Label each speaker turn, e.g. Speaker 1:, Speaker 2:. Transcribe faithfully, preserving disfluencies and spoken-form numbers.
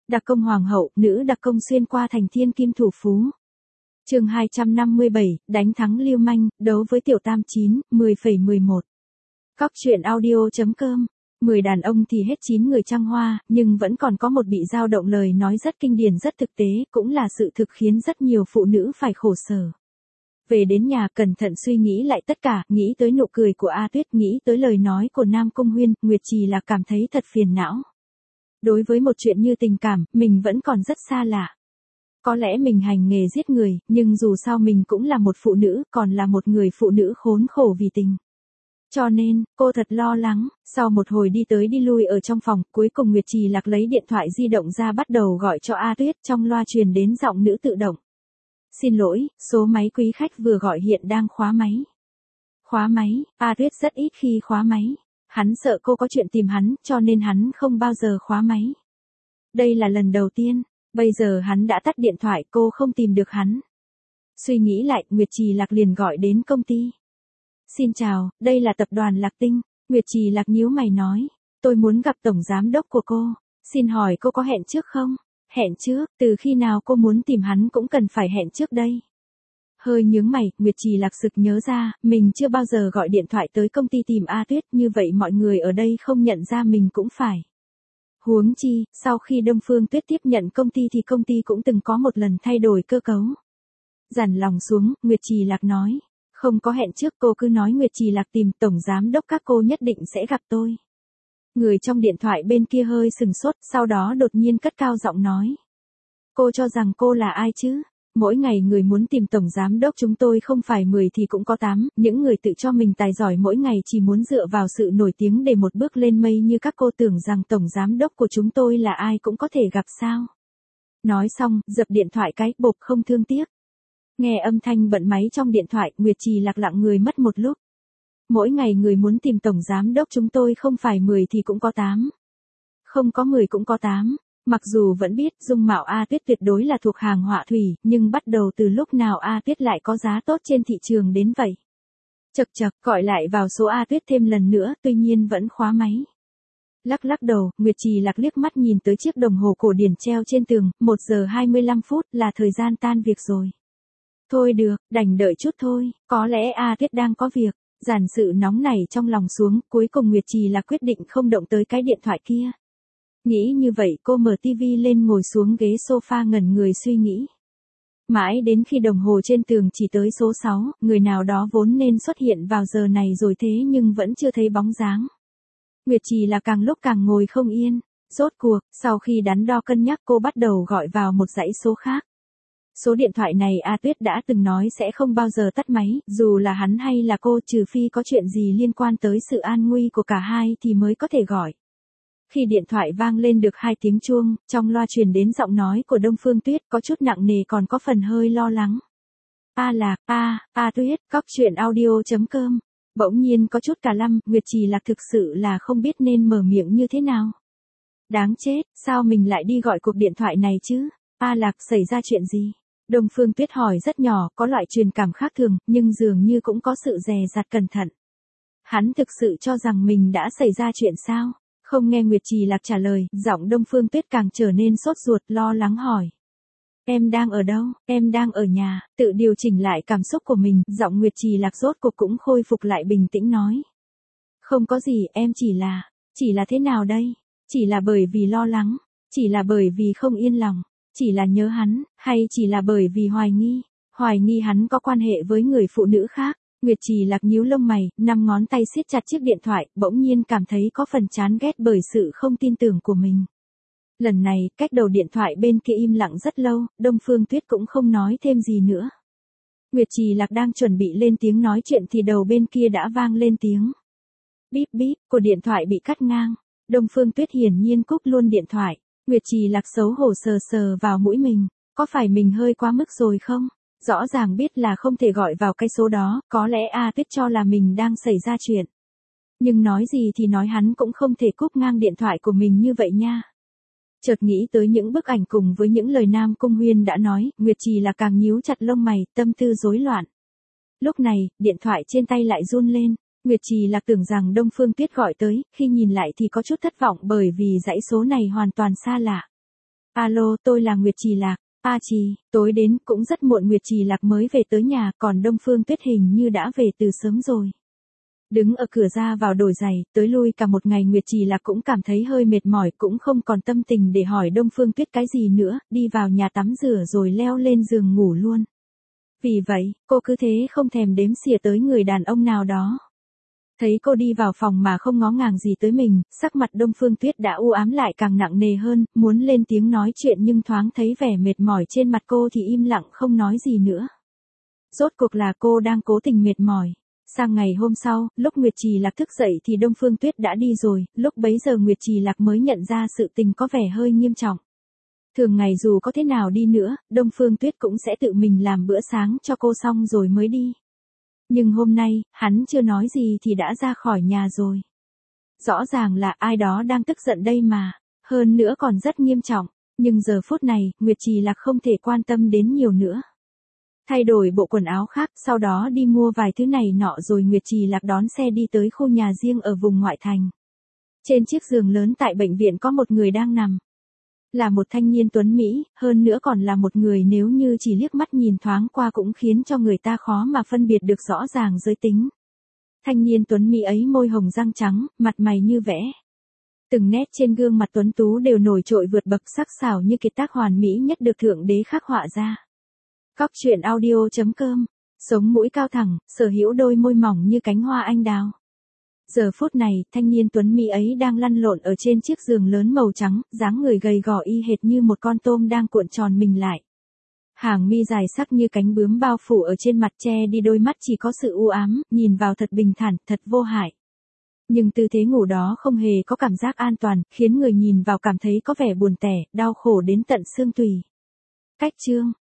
Speaker 1: Đặc công hoàng hậu, nữ đặc công xuyên qua thành thiên kim thủ phú. Chương hai trăm năm mươi bảy, đánh thắng lưu manh, đấu với tiểu tam chín, mười phẩy mười một. Cóc truyện audio chấm com. mười đàn ông thì hết chín người trăng hoa, nhưng vẫn còn có một bị dao động lời nói rất kinh điển rất thực tế, cũng là sự thực khiến rất nhiều phụ nữ phải khổ sở. Về đến nhà cẩn thận suy nghĩ lại tất cả, nghĩ tới nụ cười của A Tuyết, nghĩ tới lời nói của Nam Cung Huyên, Nguyệt Trì là cảm thấy thật phiền não. Đối với một chuyện như tình cảm, mình vẫn còn rất xa lạ. Có lẽ mình hành nghề giết người, nhưng dù sao mình cũng là một phụ nữ, còn là một người phụ nữ khốn khổ vì tình. Cho nên, cô thật lo lắng, sau một hồi đi tới đi lui ở trong phòng, cuối cùng Nguyệt Trì Lạc lấy điện thoại di động ra bắt đầu gọi cho A Tuyết, trong loa truyền đến giọng nữ tự động. Xin lỗi, số máy quý khách vừa gọi hiện đang khóa máy. Khóa máy, A Tuyết rất ít khi khóa máy. Hắn sợ cô có chuyện tìm hắn, cho nên hắn không bao giờ khóa máy. Đây là lần đầu tiên, bây giờ hắn đã tắt điện thoại, cô không tìm được hắn. Suy nghĩ lại, Nguyệt Trì Lạc liền gọi đến công ty. Xin chào, đây là tập đoàn Lạc Tinh. Nguyệt Trì Lạc nhíu mày nói, tôi muốn gặp tổng giám đốc của cô. Xin hỏi cô có hẹn trước không? Hẹn trước, từ khi nào cô muốn tìm hắn cũng cần phải hẹn trước đây. Hơi nhướng mày, Nguyệt Trì Lạc sực nhớ ra, mình chưa bao giờ gọi điện thoại tới công ty tìm A Tuyết, như vậy mọi người ở đây không nhận ra mình cũng phải. Huống chi, sau khi Đông Phương Tuyết tiếp nhận công ty thì công ty cũng từng có một lần thay đổi cơ cấu. Dằn lòng xuống, Nguyệt Trì Lạc nói, không có hẹn trước, cô cứ nói Nguyệt Trì Lạc tìm tổng giám đốc các cô nhất định sẽ gặp tôi. Người trong điện thoại bên kia hơi sừng sốt, sau đó đột nhiên cất cao giọng nói. Cô cho rằng cô là ai chứ? Mỗi ngày người muốn tìm tổng giám đốc chúng tôi không phải mười thì cũng có tám, những người tự cho mình tài giỏi mỗi ngày chỉ muốn dựa vào sự nổi tiếng để một bước lên mây như các cô tưởng rằng tổng giám đốc của chúng tôi là ai cũng có thể gặp sao. Nói xong, dập điện thoại cái, bộp không thương tiếc. Nghe âm thanh bận máy trong điện thoại, Nguyệt Trì Lạc lặng người mất một lúc. Mỗi ngày người muốn tìm tổng giám đốc chúng tôi không phải mười thì cũng có tám. Không có mười cũng có tám. Mặc dù vẫn biết dung mạo A Tuyết tuyệt đối là thuộc hàng họa thủy, nhưng bắt đầu từ lúc nào A Tuyết lại có giá tốt trên thị trường đến vậy? Chật chật, gọi lại vào số A Tuyết thêm lần nữa, tuy nhiên vẫn khóa máy. Lắc lắc đầu, Nguyệt Trì Lạc liếc mắt nhìn tới chiếc đồng hồ cổ điển treo trên tường, một giờ hai mươi lăm phút là thời gian tan việc rồi. Thôi được, đành đợi chút thôi, có lẽ A Tuyết đang có việc. Dàn sự nóng này trong lòng xuống, cuối cùng Nguyệt Trì Lạc quyết định không động tới cái điện thoại kia. Nghĩ như vậy cô mở tivi lên ngồi xuống ghế sofa ngẩn người suy nghĩ. Mãi đến khi đồng hồ trên tường chỉ tới số sáu, người nào đó vốn nên xuất hiện vào giờ này rồi thế nhưng vẫn chưa thấy bóng dáng. Nguyệt Trì Lạc càng lúc càng ngồi không yên. Rốt cuộc, sau khi đắn đo cân nhắc cô bắt đầu gọi vào một dãy số khác. Số điện thoại này A Tuyết đã từng nói sẽ không bao giờ tắt máy, dù là hắn hay là cô, trừ phi có chuyện gì liên quan tới sự an nguy của cả hai thì mới có thể gọi. Khi điện thoại vang lên được hai tiếng chuông, trong loa truyền đến giọng nói của Đông Phương Tuyết, có chút nặng nề còn có phần hơi lo lắng. A Lạc, A, A Tuyết, cóc truyện audio chấm com. Bỗng nhiên có chút cả lăm, Nguyệt Trì Lạc thực sự là không biết nên mở miệng như thế nào. Đáng chết, sao mình lại đi gọi cuộc điện thoại này chứ? A Lạc, xảy ra chuyện gì? Đông Phương Tuyết hỏi rất nhỏ, có loại truyền cảm khác thường, nhưng dường như cũng có sự dè dặt cẩn thận. Hắn thực sự cho rằng mình đã xảy ra chuyện sao? Không nghe Nguyệt Trì Lạc trả lời, giọng Đông Phương Tuyết càng trở nên sốt ruột, lo lắng hỏi. Em đang ở đâu? Em đang ở nhà. Tự điều chỉnh lại cảm xúc của mình, giọng Nguyệt Trì Lạc rốt cuộc cũng khôi phục lại bình tĩnh nói. Không có gì, em chỉ là, chỉ là thế nào đây? Chỉ là bởi vì lo lắng, chỉ là bởi vì không yên lòng, chỉ là nhớ hắn, hay chỉ là bởi vì hoài nghi, hoài nghi hắn có quan hệ với người phụ nữ khác. Nguyệt Trì Lạc nhíu lông mày, năm ngón tay siết chặt chiếc điện thoại, bỗng nhiên cảm thấy có phần chán ghét bởi sự không tin tưởng của mình. Lần này, cách đầu điện thoại bên kia im lặng rất lâu, Đông Phương Tuyết cũng không nói thêm gì nữa. Nguyệt Trì Lạc đang chuẩn bị lên tiếng nói chuyện thì đầu bên kia đã vang lên tiếng. Bíp bíp, của điện thoại bị cắt ngang. Đông Phương Tuyết hiển nhiên cúp luôn điện thoại. Nguyệt Trì Lạc xấu hổ sờ sờ vào mũi mình, có phải mình hơi quá mức rồi không? Rõ ràng biết là không thể gọi vào cái số đó, có lẽ A Tuyết cho là mình đang xảy ra chuyện. Nhưng nói gì thì nói hắn cũng không thể cúp ngang điện thoại của mình như vậy nha. Chợt nghĩ tới những bức ảnh cùng với những lời Nam Cung Huyên đã nói, Nguyệt Trì Lạc càng nhíu chặt lông mày, tâm tư rối loạn. Lúc này, điện thoại trên tay lại run lên. Nguyệt Trì Lạc tưởng rằng Đông Phương Tuyết gọi tới, khi nhìn lại thì có chút thất vọng bởi vì dãy số này hoàn toàn xa lạ. Alo, tôi là Nguyệt Trì Lạc. A Trì, tối đến cũng rất muộn. Nguyệt Trì Lạc mới về tới nhà, còn Đông Phương Tuyết hình như đã về từ sớm rồi. Đứng ở cửa ra vào đổi giày, tới lui cả một ngày Nguyệt Trì Lạc cũng cảm thấy hơi mệt mỏi, cũng không còn tâm tình để hỏi Đông Phương Tuyết cái gì nữa, đi vào nhà tắm rửa rồi leo lên giường ngủ luôn. Vì vậy, cô cứ thế không thèm đếm xỉa tới người đàn ông nào đó. Thấy cô đi vào phòng mà không ngó ngàng gì tới mình, sắc mặt Đông Phương Tuyết đã u ám lại càng nặng nề hơn, muốn lên tiếng nói chuyện nhưng thoáng thấy vẻ mệt mỏi trên mặt cô thì im lặng không nói gì nữa. Rốt cuộc là cô đang cố tình mệt mỏi. Sang ngày hôm sau, lúc Nguyệt Trì Lạc thức dậy thì Đông Phương Tuyết đã đi rồi, lúc bấy giờ Nguyệt Trì Lạc mới nhận ra sự tình có vẻ hơi nghiêm trọng. Thường ngày dù có thế nào đi nữa, Đông Phương Tuyết cũng sẽ tự mình làm bữa sáng cho cô xong rồi mới đi. Nhưng hôm nay, hắn chưa nói gì thì đã ra khỏi nhà rồi. Rõ ràng là ai đó đang tức giận đây mà, hơn nữa còn rất nghiêm trọng, nhưng giờ phút này, Nguyệt Trì Lạc không thể quan tâm đến nhiều nữa. Thay đổi bộ quần áo khác, sau đó đi mua vài thứ này nọ rồi Nguyệt Trì Lạc đón xe đi tới khu nhà riêng ở vùng ngoại thành. Trên chiếc giường lớn tại bệnh viện có một người đang nằm. Là một thanh niên tuấn Mỹ, hơn nữa còn là một người nếu như chỉ liếc mắt nhìn thoáng qua cũng khiến cho người ta khó mà phân biệt được rõ ràng giới tính. Thanh niên tuấn Mỹ ấy môi hồng răng trắng, mặt mày như vẽ. Từng nét trên gương mặt tuấn tú đều nổi trội vượt bậc, sắc sảo như kiệt tác hoàn mỹ nhất được Thượng Đế khắc họa ra. Cóc truyện audio chấm com, sống mũi cao thẳng, sở hữu đôi môi mỏng như cánh hoa anh đào. Giờ phút này, thanh niên tuấn Mỹ ấy đang lăn lộn ở trên chiếc giường lớn màu trắng, dáng người gầy gò y hệt như một con tôm đang cuộn tròn mình lại. Hàng mi dài sắc như cánh bướm bao phủ ở trên mặt, che đi đôi mắt chỉ có sự u ám, nhìn vào thật bình thản, thật vô hại. Nhưng tư thế ngủ đó không hề có cảm giác an toàn, khiến người nhìn vào cảm thấy có vẻ buồn tẻ, đau khổ đến tận xương tủy. Cách chương